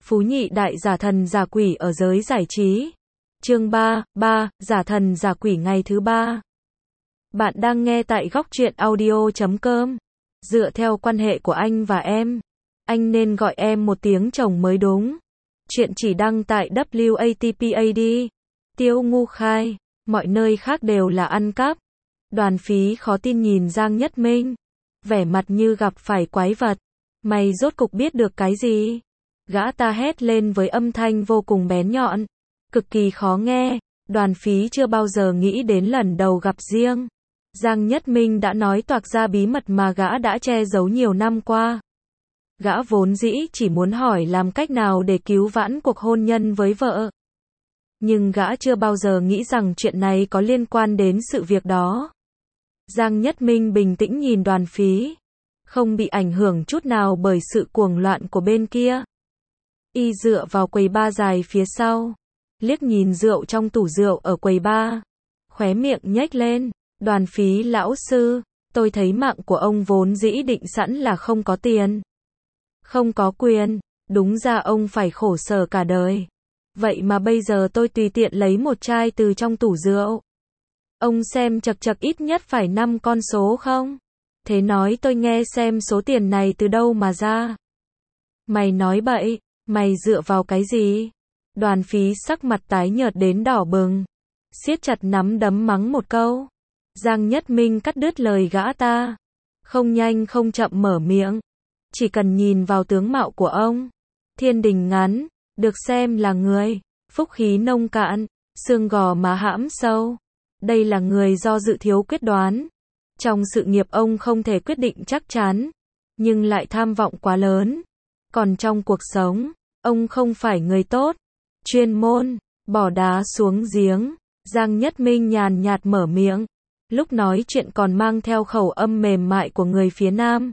Phú nhị đại giả thần giả quỷ ở giới giải trí. Chương 3, giả thần giả quỷ ngày thứ 3. Bạn đang nghe tại Góc Truyện Audio.com. Dựa theo quan hệ của anh và em, anh nên gọi em một tiếng chồng mới đúng. Chuyện chỉ đăng tại WATPAD. Tiêu Ngu khai, mọi nơi khác đều là ăn cắp. Đoàn Phí khó tin nhìn Giang Nhất Minh, vẻ mặt như gặp phải quái vật. Mày rốt cục biết được cái gì? Gã ta hét lên với âm thanh vô cùng bén nhọn, cực kỳ khó nghe. Đoàn Phí chưa bao giờ nghĩ đến lần đầu gặp riêng Giang Nhất Minh đã nói toạc ra bí mật mà gã đã che giấu nhiều năm qua. Gã vốn dĩ chỉ muốn hỏi làm cách nào để cứu vãn cuộc hôn nhân với vợ. Nhưng gã chưa bao giờ nghĩ rằng chuyện này có liên quan đến sự việc đó. Giang Nhất Minh bình tĩnh nhìn Đoàn Phí, không bị ảnh hưởng chút nào bởi sự cuồng loạn của bên kia. Y dựa vào quầy bar dài phía sau, liếc nhìn rượu trong tủ rượu ở quầy bar, khóe miệng nhếch lên. Đoàn Phí lão sư, tôi thấy mạng của ông vốn dĩ định sẵn là không có tiền, không có quyền, đúng ra ông phải khổ sở cả đời. Vậy mà bây giờ tôi tùy tiện lấy một chai từ trong tủ rượu. Ông xem chật chật ít nhất phải 5 con số không? Thế nói tôi nghe xem số tiền này từ đâu mà ra. Mày nói bậy, mày dựa vào cái gì? Đoàn Phí sắc mặt tái nhợt đến đỏ bừng, siết chặt nắm đấm mắng một câu. Giang Nhất Minh cắt đứt lời gã ta, không nhanh không chậm mở miệng. Chỉ cần nhìn vào tướng mạo của ông, thiên đình ngắn, được xem là người, phúc khí nông cạn, xương gò má hãm sâu. Đây là người do dự thiếu quyết đoán. Trong sự nghiệp ông không thể quyết định chắc chắn, nhưng lại tham vọng quá lớn. Còn trong cuộc sống, ông không phải người tốt. Chuyên môn, bỏ đá xuống giếng. Giang Nhất Minh nhàn nhạt mở miệng, lúc nói chuyện còn mang theo khẩu âm mềm mại của người phía Nam.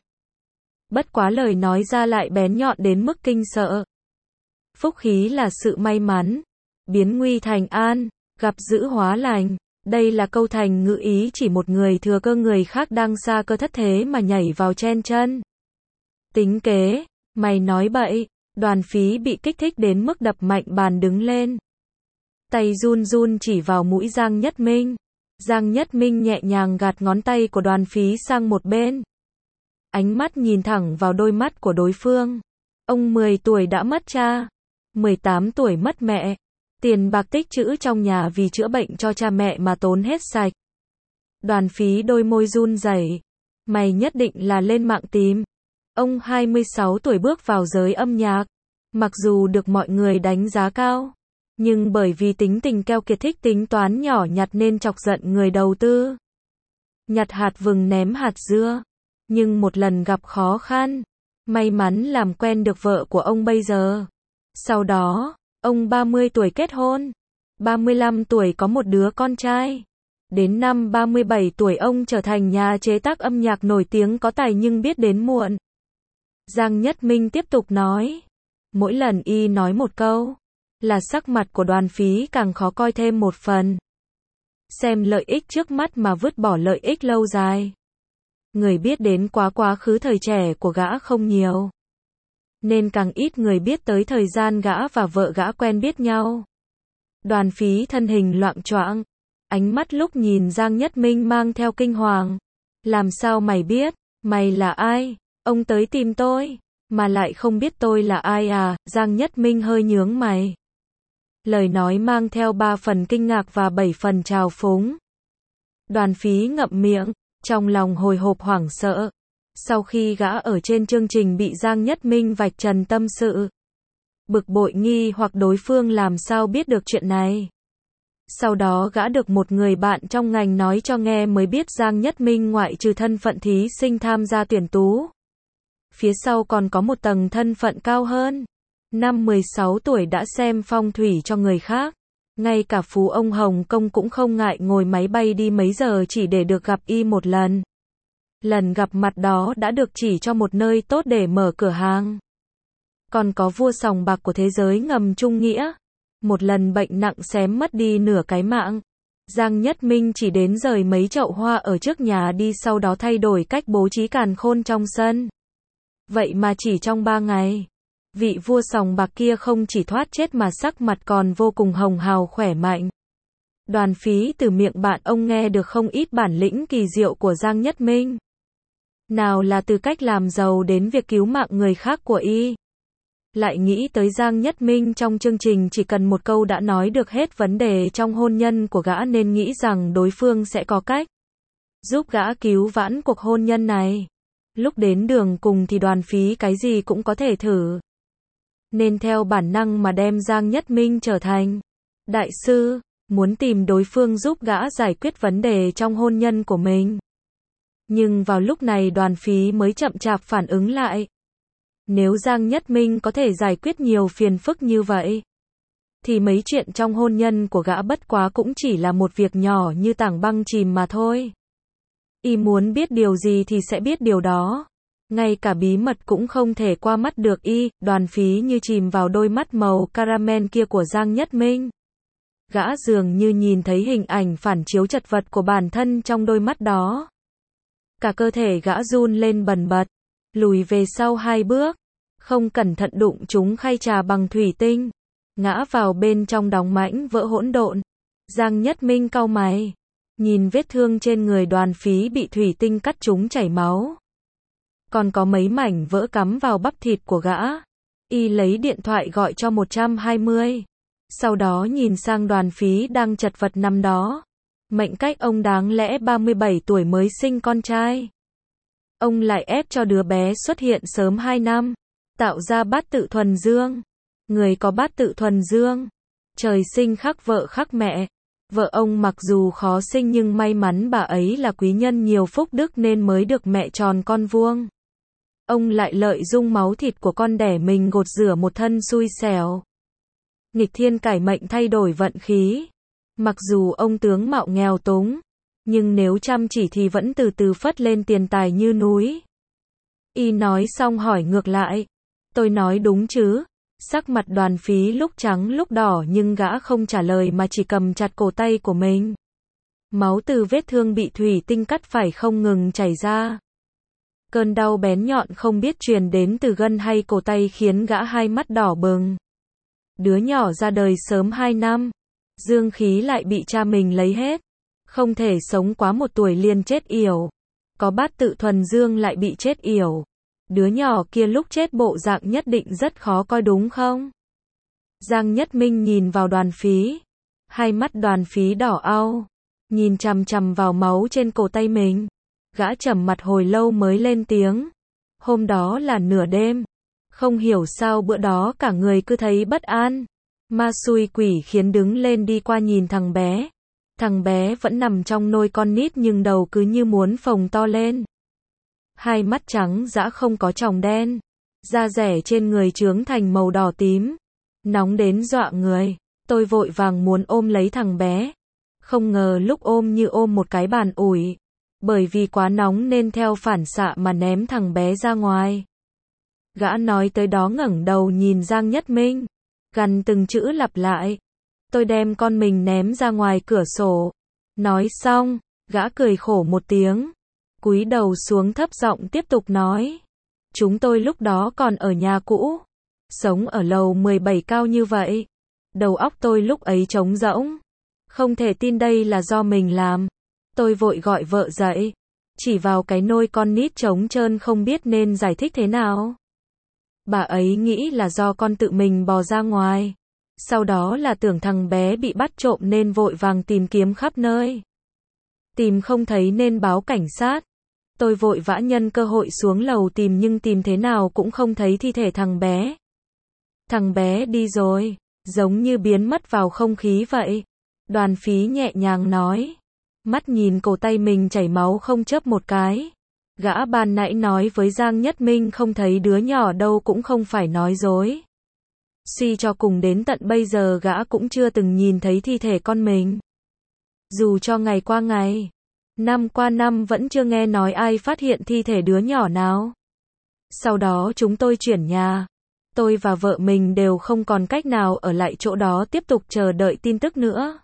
Bất quá lời nói ra lại bén nhọn đến mức kinh sợ. Phúc khí là sự may mắn, biến nguy thành an, gặp dữ hóa lành. Đây là câu thành ngữ ý chỉ một người thừa cơ người khác đang xa cơ thất thế mà nhảy vào chen chân. Tính kế, mày nói bậy. Đoàn Phí bị kích thích đến mức đập mạnh bàn đứng lên, tay run run chỉ vào mũi Giang Nhất Minh. Giang Nhất Minh nhẹ nhàng gạt ngón tay của Đoàn Phí sang một bên, ánh mắt nhìn thẳng vào đôi mắt của đối phương. Ông 10 tuổi đã mất cha, 18 tuổi mất mẹ, tiền bạc tích trữ trong nhà vì chữa bệnh cho cha mẹ mà tốn hết sạch. Đoàn Phí đôi môi run rẩy, mày nhất định là lên mạng tìm. Ông 26 tuổi bước vào giới âm nhạc, mặc dù được mọi người đánh giá cao, nhưng bởi vì tính tình keo kiệt thích tính toán nhỏ nhặt nên chọc giận người đầu tư. Nhặt hạt vừng ném hạt dưa, nhưng một lần gặp khó khăn, may mắn làm quen được vợ của ông bây giờ. Sau đó, ông 30 tuổi kết hôn, 35 tuổi có một đứa con trai. Đến năm 37 tuổi ông trở thành nhà chế tác âm nhạc nổi tiếng có tài nhưng biết đến muộn. Giang Nhất Minh tiếp tục nói. Mỗi lần y nói một câu, là sắc mặt của Đoàn Phí càng khó coi thêm một phần. Xem lợi ích trước mắt mà vứt bỏ lợi ích lâu dài. Người biết đến quá khứ thời trẻ của gã không nhiều, nên càng ít người biết tới thời gian gã và vợ gã quen biết nhau. Đoàn Phí thân hình loạng choạng, ánh mắt lúc nhìn Giang Nhất Minh mang theo kinh hoàng. Làm sao mày biết? Mày là ai? Ông tới tìm tôi, mà lại không biết tôi là ai à? Giang Nhất Minh hơi nhướng mày. Lời nói mang theo 3 phần kinh ngạc và 7 phần trào phúng. Đoàn Phí ngậm miệng, trong lòng hồi hộp hoảng sợ. Sau khi gã ở trên chương trình bị Giang Nhất Minh vạch trần tâm sự, bực bội nghi hoặc đối phương làm sao biết được chuyện này. Sau đó gã được một người bạn trong ngành nói cho nghe mới biết Giang Nhất Minh ngoại trừ thân phận thí sinh tham gia tuyển tú, phía sau còn có một tầng thân phận cao hơn. Năm 16 tuổi đã xem phong thủy cho người khác. Ngay cả phú ông Hồng Kông cũng không ngại ngồi máy bay đi mấy giờ chỉ để được gặp y một lần. Lần gặp mặt đó đã được chỉ cho một nơi tốt để mở cửa hàng. Còn có vua sòng bạc của thế giới ngầm Trung Nghĩa. Một lần bệnh nặng xém mất đi nửa cái mạng. Giang Nhất Minh chỉ đến rời mấy chậu hoa ở trước nhà đi, sau đó thay đổi cách bố trí càn khôn trong sân. Vậy mà chỉ trong 3 ngày, Vị vua sòng bạc kia không chỉ thoát chết mà sắc mặt còn vô cùng hồng hào khỏe mạnh. Đoàn Phí từ miệng bạn ông nghe được không ít bản lĩnh kỳ diệu của Giang Nhất Minh. Nào là từ cách làm giàu đến việc cứu mạng người khác của y. Lại nghĩ tới Giang Nhất Minh trong chương trình chỉ cần một câu đã nói được hết vấn đề trong hôn nhân của gã nên nghĩ rằng đối phương sẽ có cách giúp gã cứu vãn cuộc hôn nhân này. Lúc đến đường cùng thì Đoàn Phí cái gì cũng có thể thử. Nên theo bản năng mà đem Giang Nhất Minh trở thành đại sư, muốn tìm đối phương giúp gã giải quyết vấn đề trong hôn nhân của mình. Nhưng vào lúc này Đoàn Phí mới chậm chạp phản ứng lại. Nếu Giang Nhất Minh có thể giải quyết nhiều phiền phức như vậy, thì mấy chuyện trong hôn nhân của gã bất quá cũng chỉ là một việc nhỏ như tảng băng chìm mà thôi. Y muốn biết điều gì thì sẽ biết điều đó. Ngay cả bí mật cũng không thể qua mắt được y. Đoàn Phí như chìm vào đôi mắt màu caramel kia của Giang Nhất Minh. Gã dường như nhìn thấy hình ảnh phản chiếu chật vật của bản thân trong đôi mắt đó. Cả cơ thể gã run lên bần bật, lùi về sau 2 bước, không cẩn thận đụng trúng khay trà bằng thủy tinh, ngã vào bên trong đóng mảnh vỡ hỗn độn. Giang Nhất Minh cau mày, nhìn vết thương trên người Đoàn Phí bị thủy tinh cắt trúng chảy máu. Còn có mấy mảnh vỡ cắm vào bắp thịt của gã. Y lấy điện thoại gọi cho 120. Sau đó nhìn sang Đoàn Phí đang chật vật nằm đó. Mệnh cách ông đáng lẽ 37 tuổi mới sinh con trai. Ông lại ép cho đứa bé xuất hiện sớm 2 năm. Tạo ra bát tự thuần dương. Người có bát tự thuần dương, trời sinh khắc vợ khắc mẹ. Vợ ông mặc dù khó sinh nhưng may mắn bà ấy là quý nhân nhiều phúc đức nên mới được mẹ tròn con vuông. Ông lại lợi dụng máu thịt của con đẻ mình gột rửa một thân xui xẻo. Nghịch thiên cải mệnh thay đổi vận khí. Mặc dù ông tướng mạo nghèo túng, nhưng nếu chăm chỉ thì vẫn từ từ phất lên tiền tài như núi. Y nói xong hỏi ngược lại. Tôi nói đúng chứ? Sắc mặt Đoàn Phí lúc trắng lúc đỏ nhưng gã không trả lời mà chỉ cầm chặt cổ tay của mình. Máu từ vết thương bị thủy tinh cắt phải không ngừng chảy ra. Cơn đau bén nhọn không biết truyền đến từ gân hay cổ tay khiến gã hai mắt đỏ bừng. Đứa nhỏ ra đời sớm 2 năm. Dương khí lại bị cha mình lấy hết. Không thể sống quá 1 tuổi liền chết yểu. Có bát tự thuần dương lại bị chết yểu. Đứa nhỏ kia lúc chết bộ dạng nhất định rất khó coi đúng không? Giang Nhất Minh nhìn vào Đoàn Phí. Hai mắt Đoàn Phí đỏ au. Nhìn chằm chằm vào máu trên cổ tay mình. Gã trầm mặt hồi lâu mới lên tiếng. Hôm đó là nửa đêm. Không hiểu sao bữa đó cả người cứ thấy bất an. Ma xui quỷ khiến đứng lên đi qua nhìn thằng bé. Thằng bé vẫn nằm trong nôi con nít nhưng đầu cứ như muốn phồng to lên. Hai mắt trắng dã không có tròng đen. Da rẻ trên người chướng thành màu đỏ tím. Nóng đến dọa người. Tôi vội vàng muốn ôm lấy thằng bé. Không ngờ lúc ôm như ôm một cái bàn ủi. Bởi vì quá nóng nên theo phản xạ mà ném thằng bé ra ngoài. Gã nói tới đó ngẩng đầu nhìn Giang Nhất Minh. Gằn từng chữ lặp lại. Tôi đem con mình ném ra ngoài cửa sổ. Nói xong, gã cười khổ một tiếng. Cúi đầu xuống thấp giọng tiếp tục nói. Chúng tôi lúc đó còn ở nhà cũ. Sống ở lầu 17 cao như vậy. Đầu óc tôi lúc ấy trống rỗng. Không thể tin đây là do mình làm. Tôi vội gọi vợ dậy. Chỉ vào cái nôi con nít trống trơn không biết nên giải thích thế nào. Bà ấy nghĩ là do con tự mình bò ra ngoài. Sau đó là tưởng thằng bé bị bắt trộm nên vội vàng tìm kiếm khắp nơi. Tìm không thấy nên báo cảnh sát. Tôi vội vã nhân cơ hội xuống lầu tìm nhưng tìm thế nào cũng không thấy thi thể thằng bé. Thằng bé đi rồi, giống như biến mất vào không khí vậy. Đoàn Phí nhẹ nhàng nói. Mắt nhìn cổ tay mình chảy máu không chớp một cái. Gã ban nãy nói với Giang Nhất Minh không thấy đứa nhỏ đâu cũng không phải nói dối. Suy cho cùng đến tận bây giờ gã cũng chưa từng nhìn thấy thi thể con mình. Dù cho ngày qua ngày, năm qua năm vẫn chưa nghe nói ai phát hiện thi thể đứa nhỏ nào. Sau đó chúng tôi chuyển nhà. Tôi và vợ mình đều không còn cách nào ở lại chỗ đó tiếp tục chờ đợi tin tức nữa.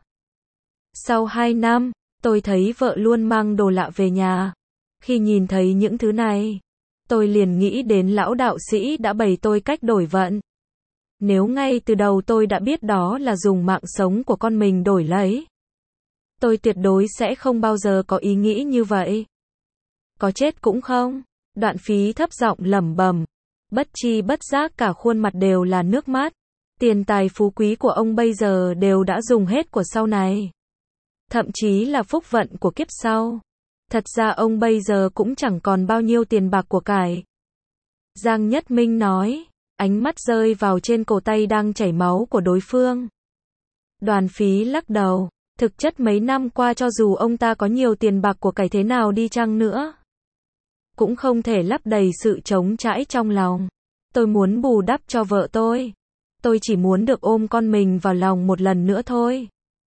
Sau 2 năm, tôi thấy vợ luôn mang đồ lạ về nhà. Khi nhìn thấy những thứ này, tôi liền nghĩ đến lão đạo sĩ đã bày tôi cách đổi vận. Nếu ngay từ đầu tôi đã biết đó là dùng mạng sống của con mình đổi lấy, tôi tuyệt đối sẽ không bao giờ có ý nghĩ như vậy. Có chết cũng không. Đoạn Phí thấp giọng lẩm bẩm. Bất chi bất giác cả khuôn mặt đều là nước mắt. Tiền tài phú quý của ông bây giờ đều đã dùng hết của sau này. Thậm chí là phúc vận của kiếp sau. Thật ra ông bây giờ cũng chẳng còn bao nhiêu tiền bạc của cải. Giang Nhất Minh nói, ánh mắt rơi vào trên cổ tay đang chảy máu của đối phương. Đoàn Phí lắc đầu, thực chất mấy năm qua cho dù ông ta có nhiều tiền bạc của cải thế nào đi chăng nữa, cũng không thể lấp đầy sự trống trải trong lòng. Tôi muốn bù đắp cho vợ tôi chỉ muốn được ôm con mình vào lòng một lần nữa thôi.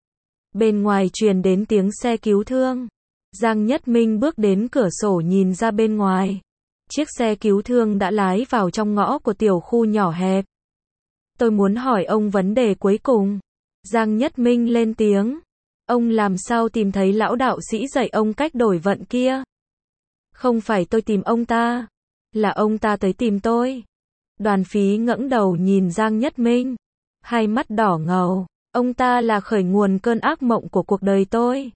Bên ngoài truyền đến tiếng xe cứu thương. Giang Nhất Minh bước đến cửa sổ nhìn ra bên ngoài. Chiếc xe cứu thương đã lái vào trong ngõ của tiểu khu nhỏ hẹp. Tôi muốn hỏi ông vấn đề cuối cùng. Giang Nhất Minh lên tiếng. Ông làm sao tìm thấy lão đạo sĩ dạy ông cách đổi vận kia? Không phải tôi tìm ông ta, là ông ta tới tìm tôi. Đoàn Phí ngẩng đầu nhìn Giang Nhất Minh, hai mắt đỏ ngầu. Ông ta là khởi nguồn cơn ác mộng của cuộc đời tôi.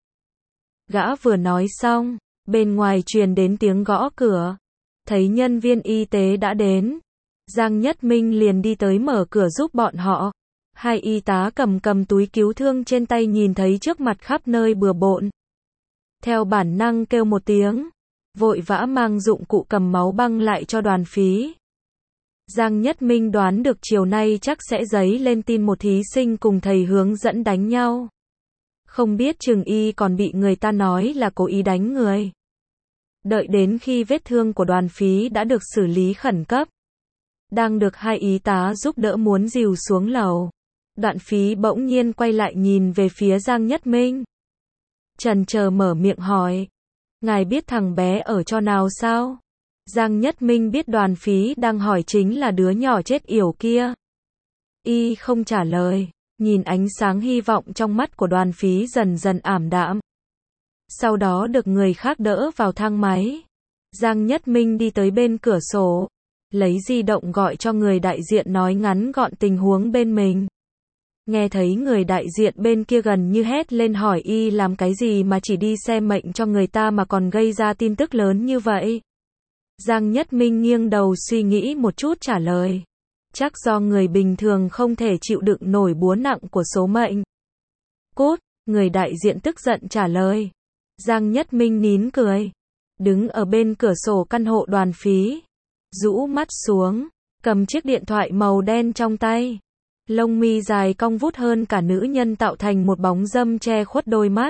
Gã vừa nói xong, bên ngoài truyền đến tiếng gõ cửa. Thấy nhân viên y tế đã đến, Giang Nhất Minh liền đi tới mở cửa giúp bọn họ. Hai y tá cầm túi cứu thương trên tay nhìn thấy trước mặt khắp nơi bừa bộn. Theo bản năng kêu một tiếng, vội vã mang dụng cụ cầm máu băng lại cho Đoàn Phí. Giang Nhất Minh đoán được chiều nay chắc sẽ dấy lên tin một thí sinh cùng thầy hướng dẫn đánh nhau. Không biết chừng y còn bị người ta nói là cố ý đánh người. Đợi đến khi vết thương của Đoàn Phí đã được xử lý khẩn cấp, đang được hai y tá giúp đỡ muốn dìu xuống lầu, Đoàn Phí bỗng nhiên quay lại nhìn về phía Giang Nhất Minh. Chần chờ mở miệng hỏi, ngài biết thằng bé ở chỗ nào sao? Giang Nhất Minh biết Đoàn Phí đang hỏi chính là đứa nhỏ chết yểu kia. Y không trả lời, nhìn ánh sáng hy vọng trong mắt của Đoàn Phí dần dần ảm đạm. Sau đó được người khác đỡ vào thang máy. Giang Nhất Minh đi tới bên cửa sổ, lấy di động gọi cho người đại diện nói ngắn gọn tình huống bên mình. Nghe thấy người đại diện bên kia gần như hét lên hỏi y làm cái gì mà chỉ đi xem mệnh cho người ta mà còn gây ra tin tức lớn như vậy. Giang Nhất Minh nghiêng đầu suy nghĩ một chút trả lời. Chắc do người bình thường không thể chịu đựng nổi búa nặng của số mệnh. Cút, người đại diện tức giận trả lời. Giang Nhất Minh nín cười, đứng ở bên cửa sổ căn hộ Đoàn Phí, rũ mắt xuống, cầm chiếc điện thoại màu đen trong tay. Lông mi dài cong vút hơn cả nữ nhân tạo thành một bóng râm che khuất đôi mắt.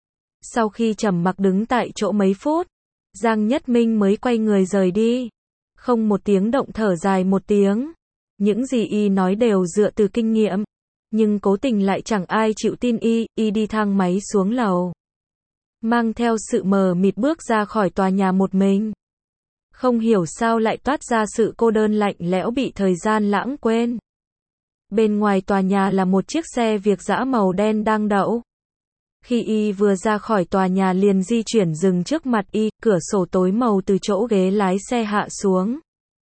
Sau khi trầm mặc đứng tại chỗ mấy phút, Giang Nhất Minh mới quay người rời đi. Không một tiếng động thở dài một tiếng. Những gì y nói đều dựa từ kinh nghiệm, nhưng cố tình lại chẳng ai chịu tin y đi thang máy xuống lầu. Mang theo sự mờ mịt bước ra khỏi tòa nhà một mình. Không hiểu sao lại toát ra sự cô đơn lạnh lẽo bị thời gian lãng quên. Bên ngoài tòa nhà là một chiếc xe Việt dã màu đen đang đậu. Khi y vừa ra khỏi tòa nhà liền di chuyển dừng trước mặt y, cửa sổ tối màu từ chỗ ghế lái xe hạ xuống.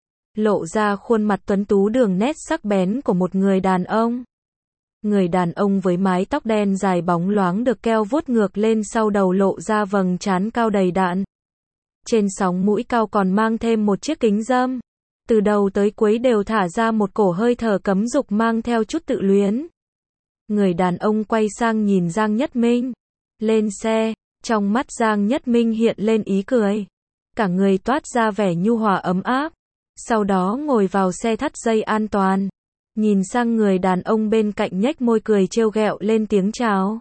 Lộ ra khuôn mặt tuấn tú đường nét sắc bén của một người đàn ông. Người đàn ông với mái tóc đen dài bóng loáng được keo vuốt ngược lên sau đầu lộ ra vầng trán cao đầy đặn. Trên sóng mũi cao còn mang thêm một chiếc kính râm. Từ đầu tới cuối đều thả ra một cổ hơi thở cấm dục mang theo chút tự luyến. Người đàn ông quay sang nhìn Giang Nhất Minh. Lên xe, trong mắt Giang Nhất Minh hiện lên ý cười. Cả người toát ra vẻ nhu hòa ấm áp. Sau đó ngồi vào xe thắt dây an toàn. Nhìn sang người đàn ông bên cạnh nhếch môi cười trêu ghẹo lên tiếng chào.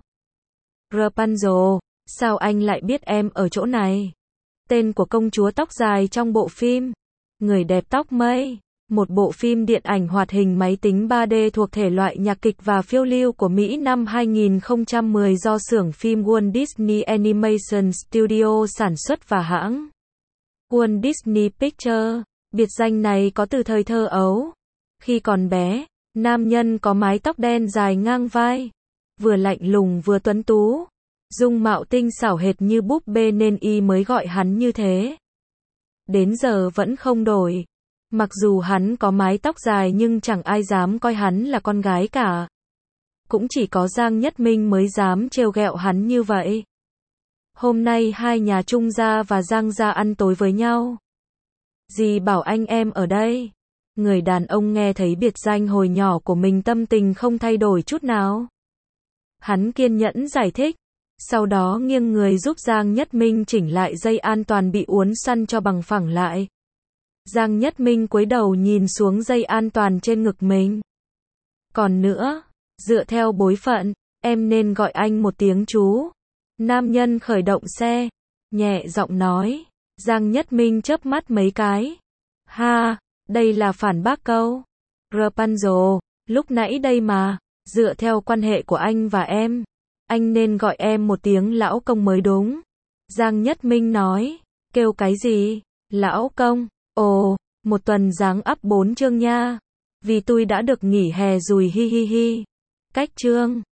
Rapunzel, sao anh lại biết em ở chỗ này? Tên của công chúa tóc dài trong bộ phim Người đẹp tóc mây, một bộ phim điện ảnh hoạt hình máy tính 3D thuộc thể loại nhạc kịch và phiêu lưu của Mỹ năm 2010 do xưởng phim Walt Disney Animation Studio sản xuất và hãng Walt Disney Pictures. Biệt danh này có từ thời thơ ấu. Khi còn bé, nam nhân có mái tóc đen dài ngang vai, vừa lạnh lùng vừa tuấn tú, dung mạo tinh xảo hệt như búp bê nên y mới gọi hắn như thế. đến giờ vẫn không đổi. Mặc dù hắn có mái tóc dài nhưng chẳng ai dám coi hắn là con gái cả. Cũng chỉ có Giang Nhất Minh mới dám trêu ghẹo hắn như vậy. Hôm nay hai nhà Trung gia và Giang gia ăn tối với nhau. Dì bảo anh em ở đây. Người đàn ông nghe thấy biệt danh hồi nhỏ của mình tâm tình không thay đổi chút nào. Hắn kiên nhẫn giải thích. Sau đó nghiêng người giúp Giang Nhất Minh chỉnh lại dây an toàn bị uốn săn cho bằng phẳng lại. Giang Nhất Minh cúi đầu nhìn xuống dây an toàn trên ngực mình. Còn nữa, dựa theo bối phận, em nên gọi anh một tiếng chú. Nam nhân khởi động xe, nhẹ giọng nói. Giang Nhất Minh chớp mắt mấy cái. Ha, đây là phản bác câu Rapunzel, lúc nãy đây mà, dựa theo quan hệ của anh và em, anh nên gọi em một tiếng lão công mới đúng. Giang Nhất Minh nói. Kêu cái gì? Lão công? Ồ, một tuần dáng up 4 chương nha. Vì tôi đã được nghỉ hè rồi hi hi hi. Cách chương